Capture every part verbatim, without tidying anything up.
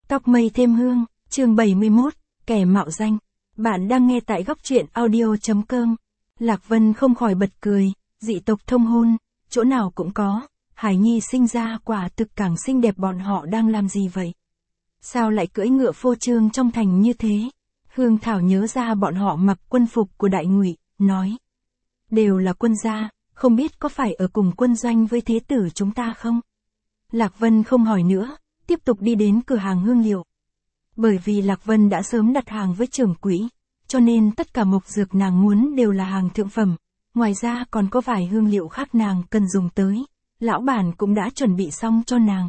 Tóc mây thêm hương, chương bảy mươi mốt, kẻ mạo danh. Bạn đang nghe tại góc truyện audio chấm com. Lạc Vân không khỏi bật cười, dị tộc thông hôn, chỗ nào cũng có, Hải Nhi sinh ra quả thực càng xinh đẹp, bọn họ đang làm gì vậy? Sao lại cưỡi ngựa phô trương trong thành như thế? Hương Thảo nhớ ra bọn họ mặc quân phục của Đại Ngụy, nói. Đều là quân gia, không biết có phải ở cùng quân doanh với thế tử chúng ta không? Lạc Vân không hỏi nữa, tiếp tục đi đến cửa hàng hương liệu. Bởi vì Lạc Vân đã sớm đặt hàng với trưởng quỹ, cho nên tất cả mộc dược nàng muốn đều là hàng thượng phẩm, ngoài ra còn có vài hương liệu khác nàng cần dùng tới, lão bản cũng đã chuẩn bị xong cho nàng.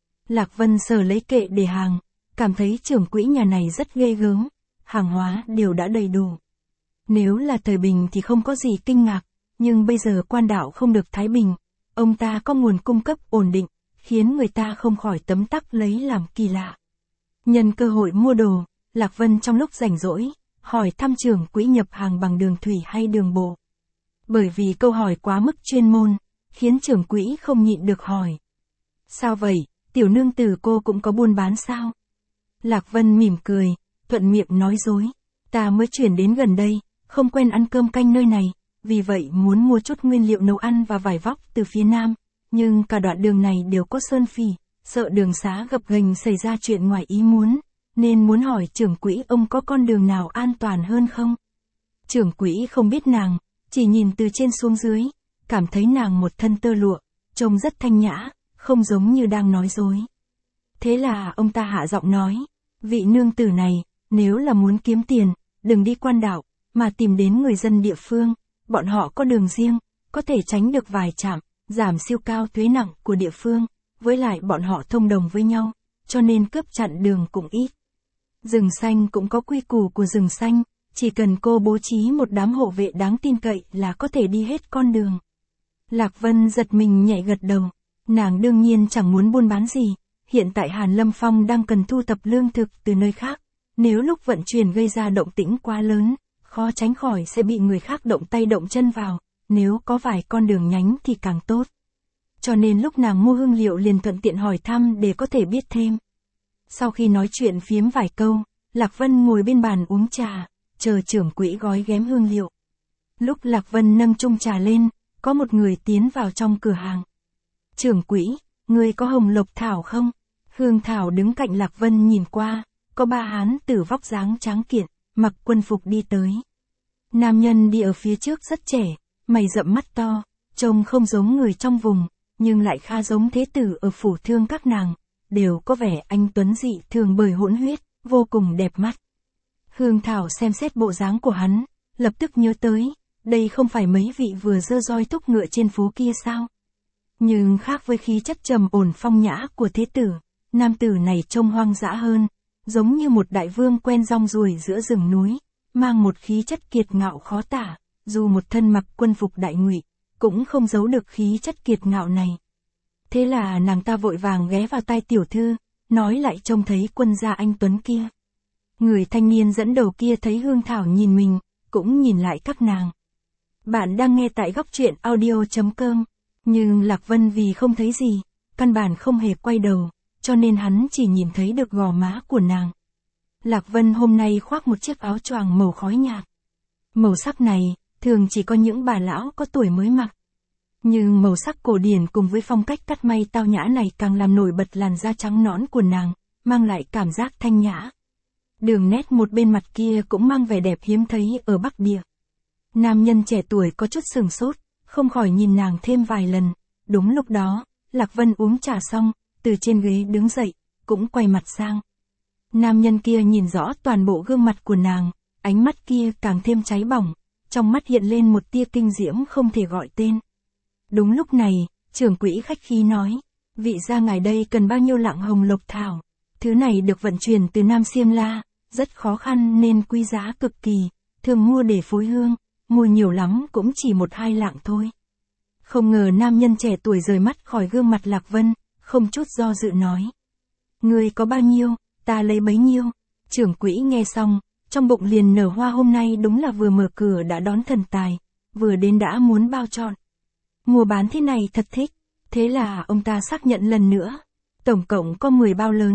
Lạc Vân sờ lấy kệ để hàng, cảm thấy trưởng quỹ nhà này rất ghê gớm, hàng hóa đều đã đầy đủ. Nếu là thời bình thì không có gì kinh ngạc, nhưng bây giờ quan đạo không được thái bình, ông ta có nguồn cung cấp ổn định, khiến người ta không khỏi tấm tắc lấy làm kỳ lạ. Nhân cơ hội mua đồ, Lạc Vân trong lúc rảnh rỗi, hỏi thăm trưởng quỹ nhập hàng bằng đường thủy hay đường bộ. Bởi vì câu hỏi quá mức chuyên môn, khiến trưởng quỹ không nhịn được hỏi. Sao vậy, tiểu nương tử cô cũng có buôn bán sao? Lạc Vân mỉm cười, thuận miệng nói dối. Ta mới chuyển đến gần đây, không quen ăn cơm canh nơi này, vì vậy muốn mua chút nguyên liệu nấu ăn và vải vóc từ phía nam. Nhưng cả đoạn đường này đều có sơn phỉ, sợ đường xá gập ghềnh xảy ra chuyện ngoài ý muốn, nên muốn hỏi trưởng quỹ ông có con đường nào an toàn hơn không? Trưởng quỹ không biết nàng, chỉ nhìn từ trên xuống dưới, cảm thấy nàng một thân tơ lụa, trông rất thanh nhã, không giống như đang nói dối. Thế là ông ta hạ giọng nói, vị nương tử này, nếu là muốn kiếm tiền, đừng đi quan đạo, mà tìm đến người dân địa phương, bọn họ có đường riêng, có thể tránh được vài trạm, giảm siêu cao thuế nặng của địa phương, với lại bọn họ thông đồng với nhau, cho nên cướp chặn đường cũng ít. Rừng xanh cũng có quy củ của rừng xanh, chỉ cần cô bố trí một đám hộ vệ đáng tin cậy là có thể đi hết con đường. Lạc Vân giật mình nhảy gật đầu, nàng đương nhiên chẳng muốn buôn bán gì, hiện tại Hàn Lâm Phong đang cần thu thập lương thực từ nơi khác, nếu lúc vận chuyển gây ra động tĩnh quá lớn, khó tránh khỏi sẽ bị người khác động tay động chân vào, nếu có vài con đường nhánh thì càng tốt. Cho nên lúc nàng mua hương liệu liền thuận tiện hỏi thăm để có thể biết thêm. Sau khi nói chuyện phiếm vài câu, Lạc Vân ngồi bên bàn uống trà, chờ trưởng quỹ gói ghém hương liệu. Lúc Lạc Vân nâng chung trà lên, có một người tiến vào trong cửa hàng. Trưởng quỹ, người có hồng lộc thảo không? Hương Thảo đứng cạnh Lạc Vân nhìn qua, có ba hán tử vóc dáng tráng kiện, mặc quân phục đi tới. Nam nhân đi ở phía trước rất trẻ, mày rậm mắt to, trông không giống người trong vùng, nhưng lại khá giống thế tử ở phủ thương các nàng, đều có vẻ anh tuấn dị thường bởi hỗn huyết, vô cùng đẹp mắt. Hương Thảo xem xét bộ dáng của hắn, lập tức nhớ tới, đây không phải mấy vị vừa dơ roi thúc ngựa trên phố kia sao? Nhưng khác với khí chất trầm ổn phong nhã của thế tử, nam tử này trông hoang dã hơn, giống như một đại vương quen rong ruổi giữa rừng núi, mang một khí chất kiệt ngạo khó tả, dù một thân mặc quân phục Đại Ngụy, cũng không giấu được khí chất kiệt ngạo này. Thế là nàng ta vội vàng ghé vào tai tiểu thư, nói lại trông thấy quân gia anh tuấn kia. Người thanh niên dẫn đầu kia thấy Hương Thảo nhìn mình, cũng nhìn lại các nàng. Bạn đang nghe tại góc truyện audio chấm com, nhưng Lạc Vân vì không thấy gì, căn bản không hề quay đầu, cho nên hắn chỉ nhìn thấy được gò má của nàng. Lạc Vân hôm nay khoác một chiếc áo choàng màu khói nhạt. Màu sắc này, thường chỉ có những bà lão có tuổi mới mặc. Nhưng màu sắc cổ điển cùng với phong cách cắt may tao nhã này càng làm nổi bật làn da trắng nõn của nàng, mang lại cảm giác thanh nhã. Đường nét một bên mặt kia cũng mang vẻ đẹp hiếm thấy ở Bắc Địa. Nam nhân trẻ tuổi có chút sừng sốt, không khỏi nhìn nàng thêm vài lần. Đúng lúc đó, Lạc Vân uống trà xong, từ trên ghế đứng dậy, cũng quay mặt sang. Nam nhân kia nhìn rõ toàn bộ gương mặt của nàng, ánh mắt kia càng thêm cháy bỏng, trong mắt hiện lên một tia kinh diễm không thể gọi tên. Đúng lúc này, trưởng quỹ khách khí nói, vị gia ngài đây cần bao nhiêu lạng hồng lộc thảo, thứ này được vận chuyển từ Nam Xiêm La, rất khó khăn nên quý giá cực kỳ, thường mua để phối hương, mua nhiều lắm cũng chỉ một hai lạng thôi. Không ngờ nam nhân trẻ tuổi rời mắt khỏi gương mặt Lạc Vân, không chút do dự nói. Người có bao nhiêu, ta lấy bấy nhiêu. Trưởng quỹ nghe xong, trong bụng liền nở hoa, hôm nay đúng là vừa mở cửa đã đón thần tài, vừa đến đã muốn bao trọn. Mua bán thế này thật thích, thế là ông ta xác nhận lần nữa. Tổng cộng có mười bao lớn,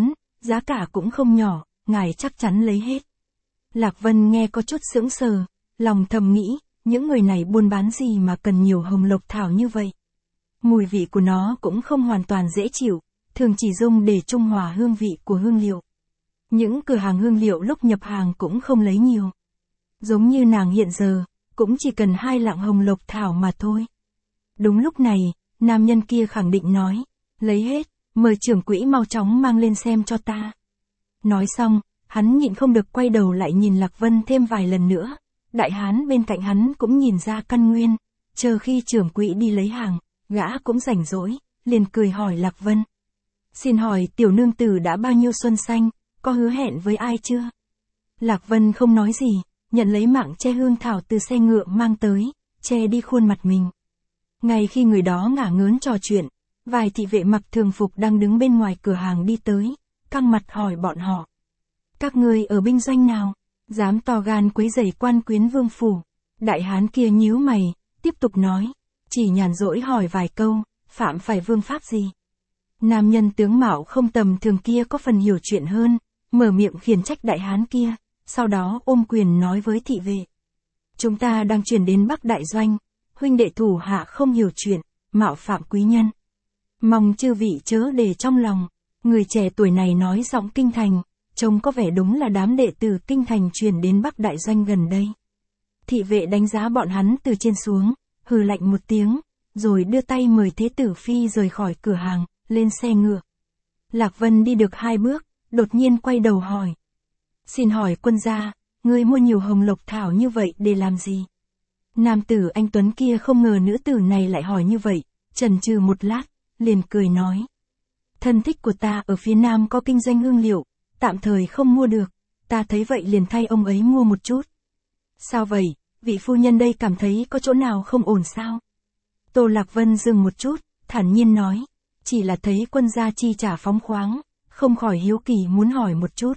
giá cả cũng không nhỏ, ngài chắc chắn lấy hết. Lạc Vân nghe có chút sững sờ, lòng thầm nghĩ, những người này buôn bán gì mà cần nhiều hồng lộc thảo như vậy. Mùi vị của nó cũng không hoàn toàn dễ chịu, thường chỉ dùng để trung hòa hương vị của hương liệu. Những cửa hàng hương liệu lúc nhập hàng cũng không lấy nhiều. Giống như nàng hiện giờ, cũng chỉ cần hai lạng hồng lộc thảo mà thôi. Đúng lúc này, nam nhân kia khẳng định nói, lấy hết, mời trưởng quỹ mau chóng mang lên xem cho ta. Nói xong, hắn nhịn không được quay đầu lại nhìn Lạc Vân thêm vài lần nữa. Đại hán bên cạnh hắn cũng nhìn ra căn nguyên, chờ khi trưởng quỹ đi lấy hàng, gã cũng rảnh rỗi, liền cười hỏi Lạc Vân. Xin hỏi tiểu nương tử đã bao nhiêu xuân xanh, có hứa hẹn với ai chưa? Lạc Vân không nói gì, nhận lấy mạng che hương thảo từ xe ngựa mang tới, che đi khuôn mặt mình. Ngay khi người đó ngả ngớn trò chuyện, vài thị vệ mặc thường phục đang đứng bên ngoài cửa hàng đi tới, căng mặt hỏi bọn họ. Các ngươi ở binh doanh nào? Dám to gan quấy rầy quan quyến vương phủ. Đại hán kia nhíu mày, tiếp tục nói, chỉ nhàn rỗi hỏi vài câu, phạm phải vương pháp gì? Nam nhân tướng mạo không tầm thường kia có phần hiểu chuyện hơn, mở miệng khiển trách đại hán kia, sau đó ôm quyền nói với thị vệ. Chúng ta đang chuyển đến Bắc Đại Doanh, huynh đệ thủ hạ không hiểu chuyện, mạo phạm quý nhân. Mong chư vị chớ để trong lòng, người trẻ tuổi này nói giọng kinh thành, trông có vẻ đúng là đám đệ tử kinh thành chuyển đến Bắc Đại Doanh gần đây. Thị vệ đánh giá bọn hắn từ trên xuống, hừ lạnh một tiếng, rồi đưa tay mời Thế Tử Phi rời khỏi cửa hàng, lên xe ngựa. Lạc Vân đi được hai bước, đột nhiên quay đầu hỏi. Xin hỏi quân gia, ngươi mua nhiều hồng lộc thảo như vậy để làm gì? Nam tử anh Tuấn kia không ngờ nữ tử này lại hỏi như vậy, chần chừ một lát, liền cười nói. Thân thích của ta ở phía nam có kinh doanh hương liệu, tạm thời không mua được, ta thấy vậy liền thay ông ấy mua một chút. Sao vậy, vị phu nhân đây cảm thấy có chỗ nào không ổn sao? Tô Lạc Vân dừng một chút, thản nhiên nói, chỉ là thấy quân gia chi trả phóng khoáng, không khỏi hiếu kỳ muốn hỏi một chút.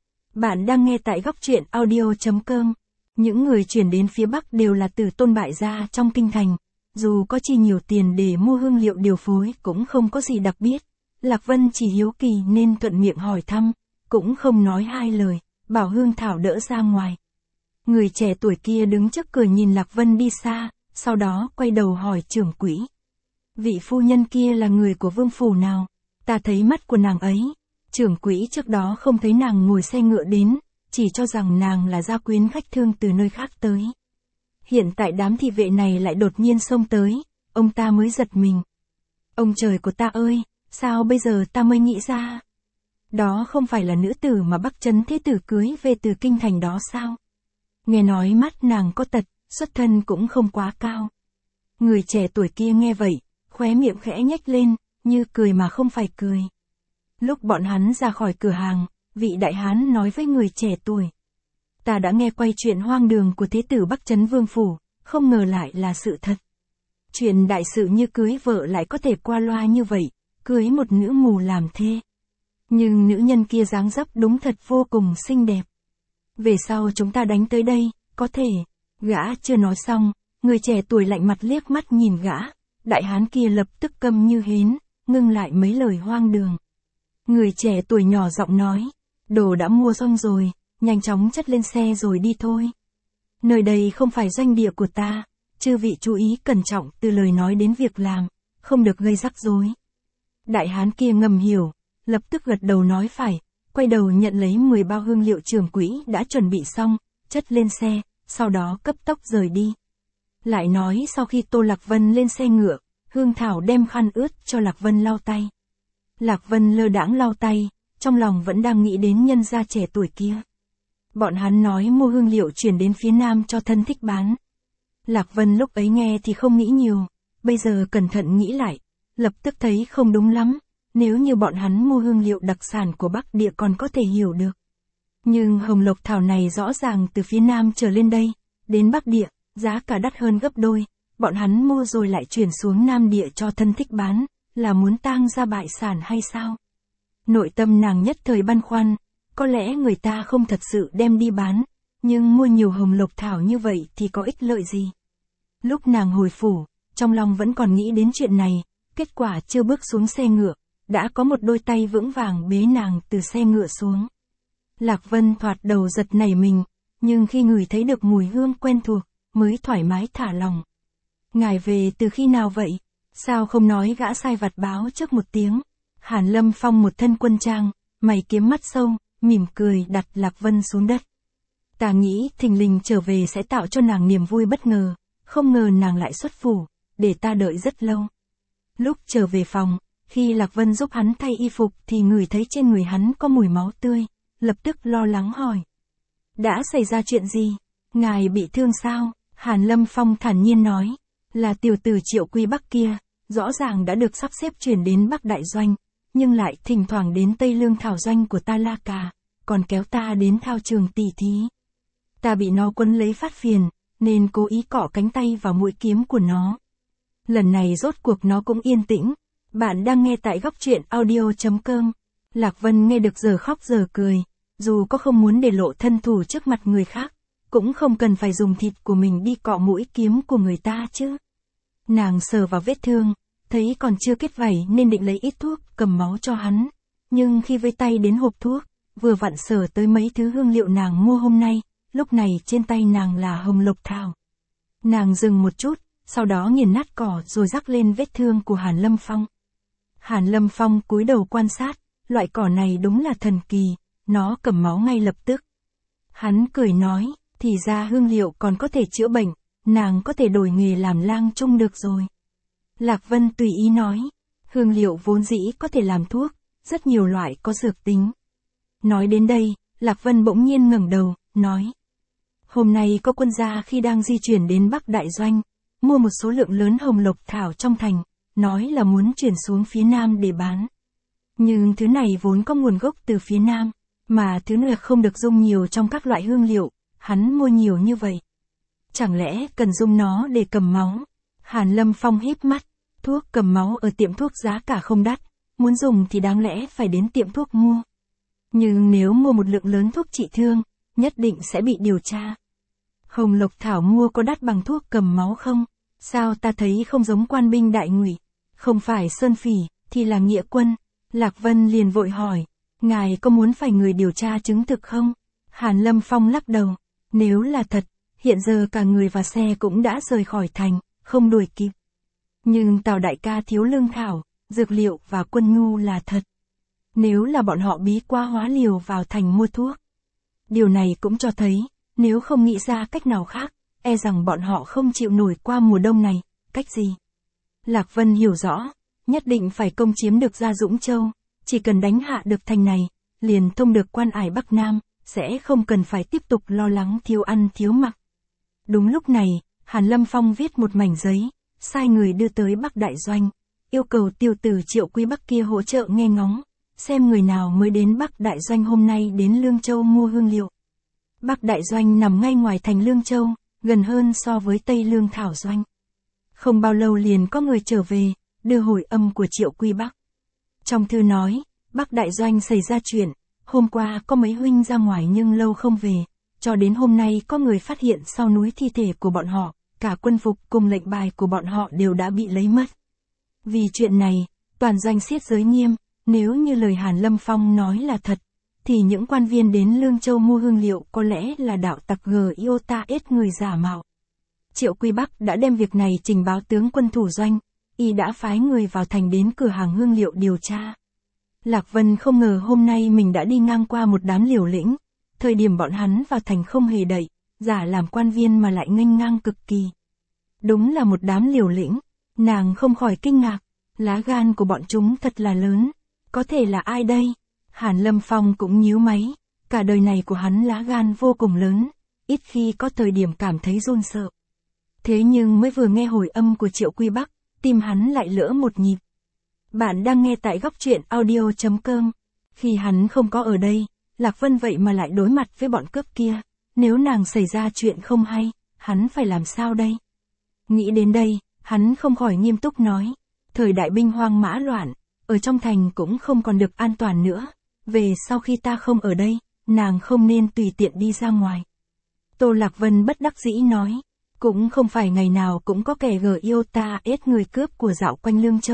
Bạn đang nghe tại góc truyện audio chấm com. Những người chuyển đến phía Bắc đều là từ tôn bại gia trong kinh thành, dù có chi nhiều tiền để mua hương liệu điều phối cũng không có gì đặc biệt. Lạc Vân chỉ hiếu kỳ nên thuận miệng hỏi thăm, cũng không nói hai lời, bảo hương thảo đỡ ra ngoài. Người trẻ tuổi kia đứng trước cửa nhìn Lạc Vân đi xa, sau đó quay đầu hỏi trưởng quỹ. Vị phu nhân kia là người của vương phủ nào? Ta thấy mắt của nàng ấy. Trưởng quỹ trước đó không thấy nàng ngồi xe ngựa đến, chỉ cho rằng nàng là gia quyến khách thương từ nơi khác tới. Hiện tại đám thị vệ này lại đột nhiên xông tới, ông ta mới giật mình. Ông trời của ta ơi, sao bây giờ ta mới nghĩ ra? Đó không phải là nữ tử mà Bắc Trấn Thế Tử cưới về từ kinh thành đó sao? Nghe nói mắt nàng có tật, xuất thân cũng không quá cao. Người trẻ tuổi kia nghe vậy, khóe miệng khẽ nhếch lên, như cười mà không phải cười. Lúc bọn hắn ra khỏi cửa hàng, vị đại hán nói với người trẻ tuổi. Ta đã nghe quay chuyện hoang đường của Thế Tử Bắc Trấn Vương Phủ, không ngờ lại là sự thật. Chuyện đại sự như cưới vợ lại có thể qua loa như vậy, cưới một nữ mù làm thê. Nhưng nữ nhân kia dáng dấp đúng thật vô cùng xinh đẹp. Về sau chúng ta đánh tới đây, có thể. Gã chưa nói xong, người trẻ tuổi lạnh mặt liếc mắt nhìn gã. Đại hán kia lập tức câm như hến, ngưng lại mấy lời hoang đường. Người trẻ tuổi nhỏ giọng nói, đồ đã mua xong rồi, nhanh chóng chất lên xe rồi đi thôi. Nơi đây không phải doanh địa của ta, chư vị chú ý cẩn trọng từ lời nói đến việc làm, không được gây rắc rối. Đại hán kia ngầm hiểu, lập tức gật đầu nói phải, quay đầu nhận lấy mười bao hương liệu trưởng quỹ đã chuẩn bị xong, chất lên xe, sau đó cấp tốc rời đi. Lại nói sau khi Tô Lạc Vân lên xe ngựa, Hương Thảo đem khăn ướt cho Lạc Vân lau tay. Lạc Vân lơ đãng lau tay, trong lòng vẫn đang nghĩ đến nhân gia trẻ tuổi kia. Bọn hắn nói mua hương liệu chuyển đến phía nam cho thân thích bán. Lạc Vân lúc ấy nghe thì không nghĩ nhiều, bây giờ cẩn thận nghĩ lại, lập tức thấy không đúng lắm, nếu như bọn hắn mua hương liệu đặc sản của Bắc Địa còn có thể hiểu được. Nhưng hồng lộc thảo này rõ ràng từ phía nam trở lên đây, đến Bắc Địa, giá cả đắt hơn gấp đôi, bọn hắn mua rồi lại chuyển xuống Nam Địa cho thân thích bán, là muốn tang ra bại sản hay sao? Nội tâm nàng nhất thời băn khoăn, có lẽ người ta không thật sự đem đi bán, nhưng mua nhiều hồng lộc thảo như vậy thì có ích lợi gì? Lúc nàng hồi phủ, trong lòng vẫn còn nghĩ đến chuyện này, kết quả chưa bước xuống xe ngựa, đã có một đôi tay vững vàng bế nàng từ xe ngựa xuống. Lạc Vân thoạt đầu giật nảy mình, nhưng khi ngửi thấy được mùi hương quen thuộc, mới thoải mái thả lòng. Ngài về từ khi nào vậy? Sao không nói gã sai vặt báo trước một tiếng? Hàn Lâm Phong một thân quân trang, mày kiếm mắt sâu, mỉm cười đặt Lạc Vân xuống đất. Ta nghĩ thình lình trở về sẽ tạo cho nàng niềm vui bất ngờ, không ngờ nàng lại xuất phủ, để ta đợi rất lâu. Lúc trở về phòng, khi Lạc Vân giúp hắn thay y phục thì ngửi thấy trên người hắn có mùi máu tươi, lập tức lo lắng hỏi. Đã xảy ra chuyện gì? Ngài bị thương sao? Hàn Lâm Phong thản nhiên nói, là tiểu tử Triệu Quy Bắc kia, rõ ràng đã được sắp xếp chuyển đến Bắc Đại Doanh, nhưng lại thỉnh thoảng đến Tây Lương Thảo Doanh của ta La Cà, còn kéo ta đến thao trường tỉ thí. Ta bị nó quấn lấy phát phiền, nên cố ý cọ cánh tay vào mũi kiếm của nó. Lần này rốt cuộc nó cũng yên tĩnh. Bạn đang nghe tại góc truyện audio chấm com. Lạc Vân nghe được giờ khóc giờ cười, dù có không muốn để lộ thân thủ trước mặt người khác, cũng không cần phải dùng thịt của mình đi cọ mũi kiếm của người ta chứ. Nàng sờ vào vết thương, thấy còn chưa kết vảy nên định lấy ít thuốc cầm máu cho hắn, nhưng khi với tay đến hộp thuốc, vừa vặn sờ tới mấy thứ hương liệu nàng mua hôm nay, lúc này trên tay nàng là hồng lộc thảo. Nàng dừng một chút, sau đó nghiền nát cỏ rồi rắc lên vết thương của Hàn Lâm Phong. Hàn Lâm Phong cúi đầu quan sát, loại cỏ này đúng là thần kỳ, nó cầm máu ngay lập tức. Hắn cười nói, thì ra hương liệu còn có thể chữa bệnh, nàng có thể đổi nghề làm lang trung được rồi. Lạc Vân tùy ý nói, hương liệu vốn dĩ có thể làm thuốc, rất nhiều loại có dược tính. Nói đến đây, Lạc Vân bỗng nhiên ngẩng đầu, nói. Hôm nay có quân gia khi đang di chuyển đến Bắc Đại Doanh, mua một số lượng lớn hồng lộc thảo trong thành, nói là muốn chuyển xuống phía Nam để bán. Nhưng thứ này vốn có nguồn gốc từ phía Nam, mà thứ này không được dùng nhiều trong các loại hương liệu, hắn mua nhiều như vậy. Chẳng lẽ cần dùng nó để cầm máu? Hàn Lâm Phong híp mắt, thuốc cầm máu ở tiệm thuốc giá cả không đắt, muốn dùng thì đáng lẽ phải đến tiệm thuốc mua. Nhưng nếu mua một lượng lớn thuốc trị thương, nhất định sẽ bị điều tra. Hồng lộc thảo mua có đắt bằng thuốc cầm máu không? Sao ta thấy không giống quan binh đại ngụy, không phải sơn phỉ, thì là nghĩa quân. Lạc Vân liền vội hỏi, ngài có muốn phải người điều tra chứng thực không? Hàn Lâm Phong lắc đầu, nếu là thật, hiện giờ cả người và xe cũng đã rời khỏi thành, không đuổi kịp. Nhưng Tào đại ca thiếu lương thảo, dược liệu và quân nhu là thật. Nếu là bọn họ bí quá hóa liều vào thành mua thuốc. Điều này cũng cho thấy, nếu không nghĩ ra cách nào khác, e rằng bọn họ không chịu nổi qua mùa đông này. Cách gì? Lạc Vân hiểu rõ, nhất định phải công chiếm được Gia Dũng Châu, chỉ cần đánh hạ được thành này, liền thông được quan ải Bắc Nam, sẽ không cần phải tiếp tục lo lắng thiếu ăn thiếu mặc. Đúng lúc này, Hàn Lâm Phong viết một mảnh giấy, sai người đưa tới Bắc Đại Doanh, yêu cầu tiêu tử Triệu Quy Bắc kia hỗ trợ nghe ngóng, xem người nào mới đến Bắc Đại Doanh hôm nay đến Lương Châu mua hương liệu. Bắc Đại Doanh nằm ngay ngoài thành Lương Châu, gần hơn so với Tây Lương Thảo Doanh. Không bao lâu liền có người trở về, đưa hồi âm của Triệu Quy Bắc. Trong thư nói, Bắc Đại Doanh xảy ra chuyện, hôm qua có mấy huynh ra ngoài nhưng lâu không về, cho đến hôm nay có người phát hiện sau núi thi thể của bọn họ, cả quân phục cùng lệnh bài của bọn họ đều đã bị lấy mất. Vì chuyện này, toàn doanh siết giới nghiêm, nếu như lời Hàn Lâm Phong nói là thật, thì những quan viên đến Lương Châu mua hương liệu có lẽ là đạo tặc gờ Iota ết người giả mạo. Triệu Quy Bắc đã đem việc này trình báo tướng quân thủ doanh, y đã phái người vào thành đến cửa hàng hương liệu điều tra. Lạc Vân không ngờ hôm nay mình đã đi ngang qua một đám liều lĩnh, thời điểm bọn hắn vào thành không hề đậy, giả làm quan viên mà lại nghênh ngang cực kỳ. Đúng là một đám liều lĩnh, nàng không khỏi kinh ngạc, lá gan của bọn chúng thật là lớn, có thể là ai đây? Hàn Lâm Phong cũng nhíu máy, cả đời này của hắn lá gan vô cùng lớn, ít khi có thời điểm cảm thấy run sợ. Thế nhưng mới vừa nghe hồi âm của Triệu Quy Bắc, tim hắn lại lỡ một nhịp. Bạn đang nghe tại góc truyện audio chấm com. Khi hắn không có ở đây, Lạc Vân vậy mà lại đối mặt với bọn cướp kia, nếu nàng xảy ra chuyện không hay, hắn phải làm sao đây? Nghĩ đến đây, hắn không khỏi nghiêm túc nói, thời đại binh hoang mã loạn, ở trong thành cũng không còn được an toàn nữa, về sau khi ta không ở đây, nàng không nên tùy tiện đi ra ngoài. Tô Lạc Vân bất đắc dĩ nói, cũng không phải ngày nào cũng có kẻ gờ yêu ta ết người cướp của dạo quanh Lương Châu,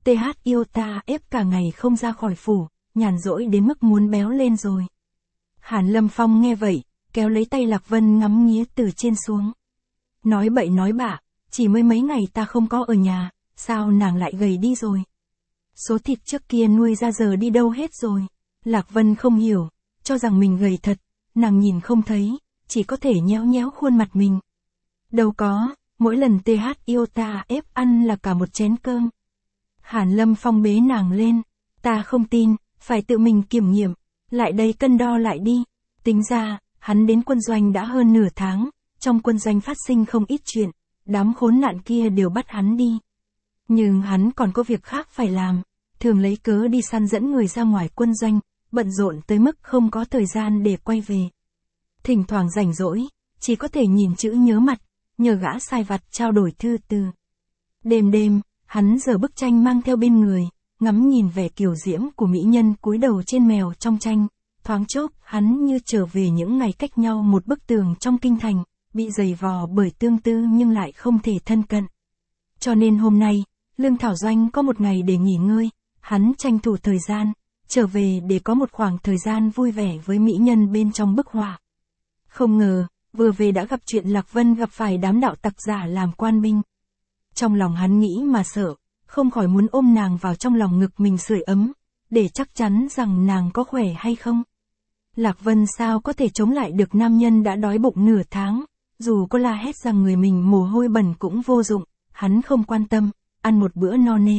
tê hát yêu ta ép cả ngày không ra khỏi phủ, nhàn rỗi đến mức muốn béo lên rồi. Hàn Lâm Phong nghe vậy, kéo lấy tay Lạc Vân ngắm nghía từ trên xuống. Nói bậy nói bạ, chỉ mới mấy ngày ta không có ở nhà, sao nàng lại gầy đi rồi? Số thịt trước kia nuôi ra giờ đi đâu hết rồi? Lạc Vân không hiểu, cho rằng mình gầy thật, nàng nhìn không thấy, chỉ có thể nhéo nhéo khuôn mặt mình. Đâu có, mỗi lần tê hát yêu ta ép ăn là cả một chén cơm. Hàn Lâm Phong bế nàng lên, ta không tin, phải tự mình kiểm nghiệm, lại đây cân đo lại đi. Tính ra, hắn đến quân doanh đã hơn nửa tháng, trong quân doanh phát sinh không ít chuyện, đám khốn nạn kia đều bắt hắn đi. Nhưng hắn còn có việc khác phải làm, thường lấy cớ đi săn dẫn người ra ngoài quân doanh, bận rộn tới mức không có thời gian để quay về. Thỉnh thoảng rảnh rỗi, chỉ có thể nhìn chữ nhớ mặt, nhờ gã sai vặt trao đổi thư từ. Đêm đêm, hắn giở bức tranh mang theo bên người, ngắm nhìn vẻ kiều diễm của mỹ nhân cúi đầu trên mèo trong tranh, thoáng chốc hắn như trở về những ngày cách nhau một bức tường trong kinh thành, bị giày vò bởi tương tư nhưng lại không thể thân cận. Cho nên hôm nay, Lương Thảo Doanh có một ngày để nghỉ ngơi, hắn tranh thủ thời gian, trở về để có một khoảng thời gian vui vẻ với mỹ nhân bên trong bức họa. Không ngờ, vừa về đã gặp chuyện Lạc Vân gặp phải đám đạo tặc giả làm quan binh. Trong lòng hắn nghĩ mà sợ, không khỏi muốn ôm nàng vào trong lòng ngực mình sưởi ấm, để chắc chắn rằng nàng có khỏe hay không. Lạc Vân sao có thể chống lại được nam nhân đã đói bụng nửa tháng, dù có la hét rằng người mình mồ hôi bẩn cũng vô dụng, hắn không quan tâm, ăn một bữa no nê.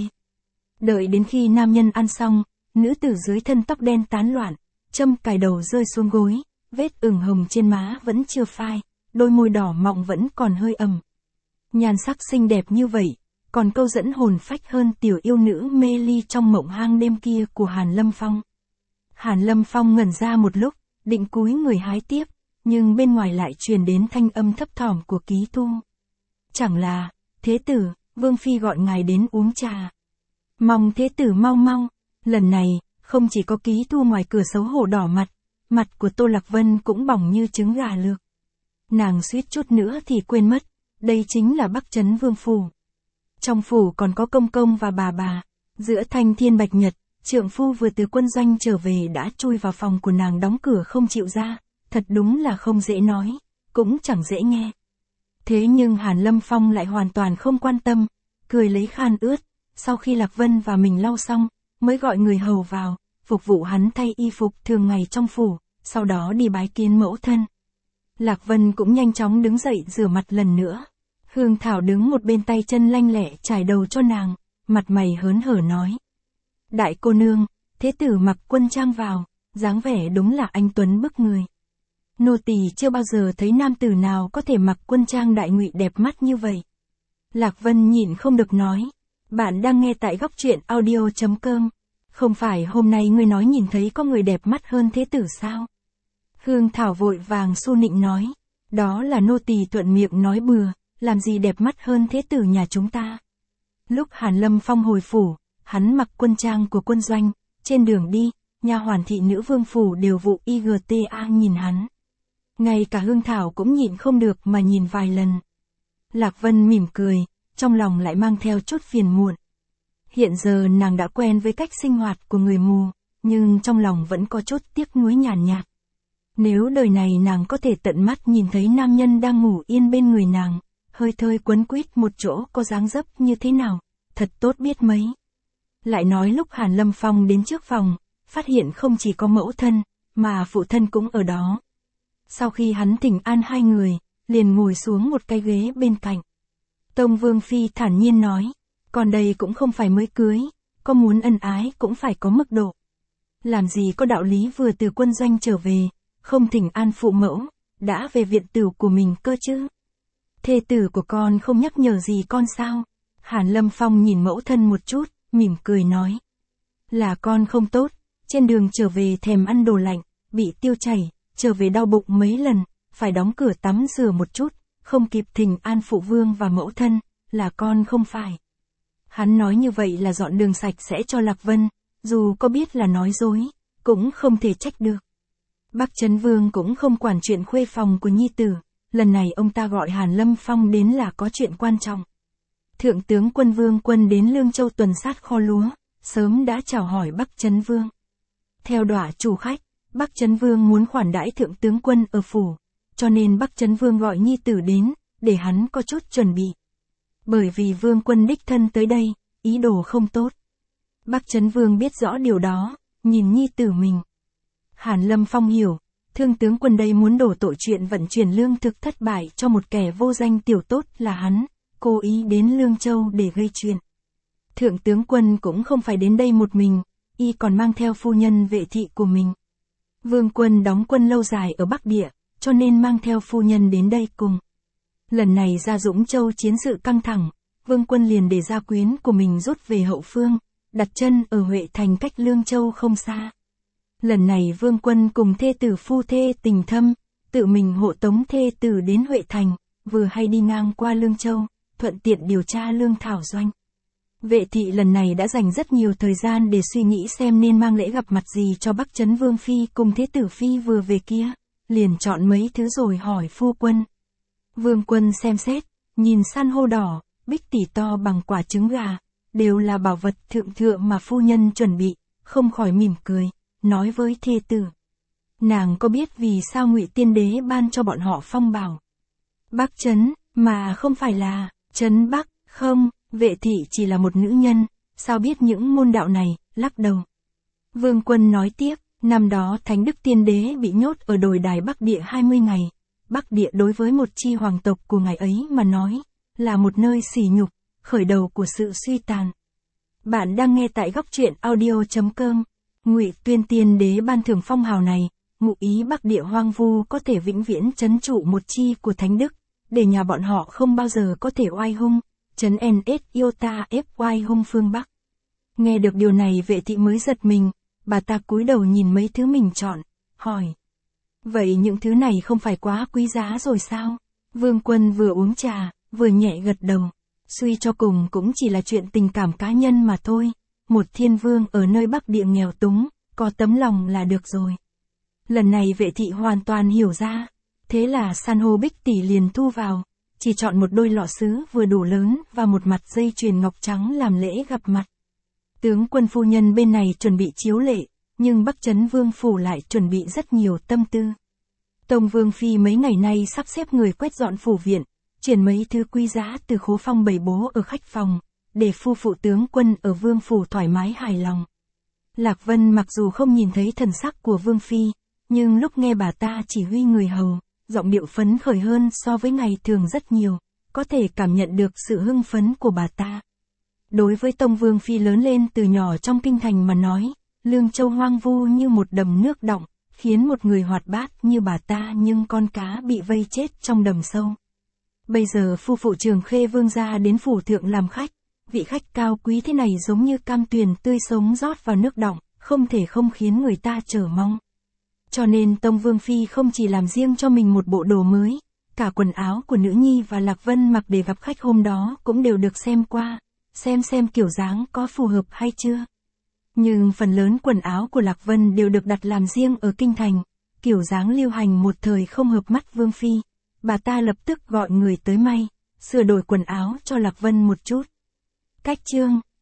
Đợi đến khi nam nhân ăn xong, nữ tử dưới thân tóc đen tán loạn, châm cài đầu rơi xuống gối, vết ửng hồng trên má vẫn chưa phai, đôi môi đỏ mọng vẫn còn hơi ẩm. Nhan sắc xinh đẹp như vậy, còn câu dẫn hồn phách hơn tiểu yêu nữ mê ly trong mộng hang đêm kia của Hàn Lâm Phong. Hàn Lâm Phong ngẩn ra một lúc, định cúi người hái tiếp, nhưng bên ngoài lại truyền đến thanh âm thấp thỏm của Ký Tu. Chẳng là, thế tử, Vương Phi gọi ngài đến uống trà. Mong thế tử mau mau. Lần này, không chỉ có Ký Tu ngoài cửa xấu hổ đỏ mặt, mặt của Tô Lạc Vân cũng bỏng như trứng gà luộc. Nàng suýt chút nữa thì quên mất, đây chính là Bắc Trấn Vương Phủ. Trong phủ còn có công công và bà bà, giữa thanh thiên bạch nhật, trượng phu vừa từ quân doanh trở về đã chui vào phòng của nàng đóng cửa không chịu ra, thật đúng là không dễ nói, cũng chẳng dễ nghe. Thế nhưng Hàn Lâm Phong lại hoàn toàn không quan tâm, cười lấy khan ướt, sau khi Lạc Vân và mình lau xong, mới gọi người hầu vào, phục vụ hắn thay y phục thường ngày trong phủ, sau đó đi bái kiến mẫu thân. Lạc Vân cũng nhanh chóng đứng dậy rửa mặt lần nữa. Hương Thảo đứng một bên tay chân lanh lẹ trải đầu cho nàng, mặt mày hớn hở nói. Đại cô nương, thế tử mặc quân trang vào, dáng vẻ đúng là anh tuấn bức người. Nô tỳ chưa bao giờ thấy nam tử nào có thể mặc quân trang đại ngụy đẹp mắt như vậy. Lạc Vân nhịn không được nói. Bạn đang nghe tại góc truyện audio chấm com. Không phải hôm nay ngươi nói nhìn thấy có người đẹp mắt hơn thế tử sao? Hương Thảo vội vàng xu nịnh nói. Đó là nô tỳ thuận miệng nói bừa, làm gì đẹp mắt hơn thế tử nhà chúng ta. Lúc Hàn Lâm Phong hồi phủ, hắn mặc quân trang của quân doanh, trên đường đi, nha hoàn thị nữ vương phủ đều vụ i giê tê a nhìn hắn. Ngay cả Hương Thảo cũng nhịn không được mà nhìn vài lần. Lạc Vân mỉm cười, trong lòng lại mang theo chút phiền muộn. Hiện giờ nàng đã quen với cách sinh hoạt của người mù, nhưng trong lòng vẫn có chút tiếc nuối nhàn nhạt. Nếu đời này nàng có thể tận mắt nhìn thấy nam nhân đang ngủ yên bên người nàng, hơi thơi quấn quýt một chỗ có dáng dấp như thế nào, thật tốt biết mấy. Lại nói lúc Hàn Lâm Phong đến trước phòng, phát hiện không chỉ có mẫu thân, mà phụ thân cũng ở đó. Sau khi hắn thỉnh an hai người, liền ngồi xuống một cái ghế bên cạnh. Tông Vương Phi thản nhiên nói, còn đây cũng không phải mới cưới, có muốn ân ái cũng phải có mức độ. Làm gì có đạo lý vừa từ quân doanh trở về, không thỉnh an phụ mẫu, đã về viện tử của mình cơ chứ. Thê tử của con không nhắc nhở gì con sao? Hàn Lâm Phong nhìn mẫu thân một chút, mỉm cười nói. Là con không tốt, trên đường trở về thèm ăn đồ lạnh, bị tiêu chảy, trở về đau bụng mấy lần, phải đóng cửa tắm rửa một chút, không kịp thỉnh an phụ vương và mẫu thân, là con không phải. Hắn nói như vậy là dọn đường sạch sẽ cho Lạc Vân, dù có biết là nói dối, cũng không thể trách được. Bắc Trấn Vương cũng không quản chuyện khuê phòng của nhi tử, lần này ông ta gọi Hàn Lâm Phong đến là có chuyện quan trọng. Thượng tướng quân Vương Quân đến Lương Châu tuần sát kho lúa, sớm đã chào hỏi Bắc Chấn Vương. Theo đọa chủ khách, Bắc Chấn Vương muốn khoản đãi thượng tướng quân ở phủ, cho nên Bắc Chấn Vương gọi nhi tử đến, để hắn có chút chuẩn bị. Bởi vì Vương Quân đích thân tới đây, ý đồ không tốt. Bắc Chấn Vương biết rõ điều đó, nhìn nhi tử mình. Hàn Lâm Phong hiểu, thương tướng quân đây muốn đổ tội chuyện vận chuyển lương thực thất bại cho một kẻ vô danh tiểu tốt là hắn, cố ý đến Lương Châu để gây chuyện. Thượng tướng quân cũng không phải đến đây một mình, y còn mang theo phu nhân Vệ Thị của mình. Vương Quân đóng quân lâu dài ở Bắc Địa, cho nên mang theo phu nhân đến đây cùng. Lần này ra Dũng Châu chiến sự căng thẳng, Vương Quân liền để gia quyến của mình rút về hậu phương, đặt chân ở Huệ Thành cách Lương Châu không xa. Lần này Vương Quân cùng thê tử phu thê tình thâm, tự mình hộ tống thê tử đến Huệ Thành, vừa hay đi ngang qua Lương Châu, thuận tiện điều tra lương thảo doanh. Vệ Thị lần này đã dành rất nhiều thời gian để suy nghĩ xem nên mang lễ gặp mặt gì cho Bắc Chấn Vương phi cùng thế tử phi vừa về kia, liền chọn mấy thứ rồi hỏi phu quân. Vương Quân xem xét, nhìn san hô đỏ, bích tỷ to bằng quả trứng gà, đều là bảo vật thượng thượng mà phu nhân chuẩn bị, không khỏi mỉm cười, nói với thê tử. Nàng có biết vì sao Ngụy Tiên Đế ban cho bọn họ phong bảo Bắc Chấn, mà không phải là Chấn Bắc, không, Vệ Thị chỉ là một nữ nhân, sao biết những môn đạo này, lắc đầu. Vương Quân nói tiếp, năm đó Thánh Đức Tiên Đế bị nhốt ở đồi đài Bắc Địa hai mươi ngày. Bắc Địa đối với một chi hoàng tộc của ngài ấy mà nói, là một nơi sỉ nhục, khởi đầu của sự suy tàn. Bạn đang nghe tại góc truyện audio chấm com. Ngụy Tuyên Tiên Đế ban thưởng phong hào này, ngụ ý Bắc Địa hoang vu có thể vĩnh viễn trấn trụ một chi của Thánh Đức, để nhà bọn họ không bao giờ có thể oai hung, trấn ns iota ép oai hung phương Bắc. Nghe được điều này Vệ Thị mới giật mình, bà ta cúi đầu nhìn mấy thứ mình chọn, hỏi. Vậy những thứ này không phải quá quý giá rồi sao? Vương Quân vừa uống trà, vừa nhẹ gật đầu. Suy cho cùng cũng chỉ là chuyện tình cảm cá nhân mà thôi. Một thiên vương ở nơi Bắc Địa nghèo túng, có tấm lòng là được rồi. Lần này Vệ Thị hoàn toàn hiểu ra. Thế là san hô bích tỷ liền thu vào, chỉ chọn một đôi lọ sứ vừa đủ lớn và một mặt dây chuyền ngọc trắng làm lễ gặp mặt. Tướng quân phu nhân bên này chuẩn bị chiếu lệ, nhưng Bắc Chấn Vương phủ lại chuẩn bị rất nhiều tâm tư. Tông Vương phi mấy ngày nay sắp xếp người quét dọn phủ viện, chuyển mấy thứ quý giá từ khố phong bày bố ở khách phòng, để phu phụ tướng quân ở Vương phủ thoải mái hài lòng. Lạc Vân mặc dù không nhìn thấy thần sắc của Vương phi, nhưng lúc nghe bà ta chỉ huy người hầu, giọng điệu phấn khởi hơn so với ngày thường rất nhiều, có thể cảm nhận được sự hưng phấn của bà ta. Đối với Tông Vương phi lớn lên từ nhỏ trong kinh thành mà nói, Lương Châu hoang vu như một đầm nước đọng, khiến một người hoạt bát như bà ta nhưng con cá bị vây chết trong đầm sâu. Bây giờ phu phụ Trường Khê Vương gia đến phủ thượng làm khách, vị khách cao quý thế này giống như cam tuyền tươi sống rót vào nước đọng, không thể không khiến người ta chờ mong. Cho nên Tông Vương phi không chỉ làm riêng cho mình một bộ đồ mới, cả quần áo của nữ nhi và Lạc Vân mặc để gặp khách hôm đó cũng đều được xem qua, xem xem kiểu dáng có phù hợp hay chưa. Nhưng phần lớn quần áo của Lạc Vân đều được đặt làm riêng ở kinh thành, kiểu dáng lưu hành một thời không hợp mắt Vương phi, bà ta lập tức gọi người tới may, sửa đổi quần áo cho Lạc Vân một chút. Cách chương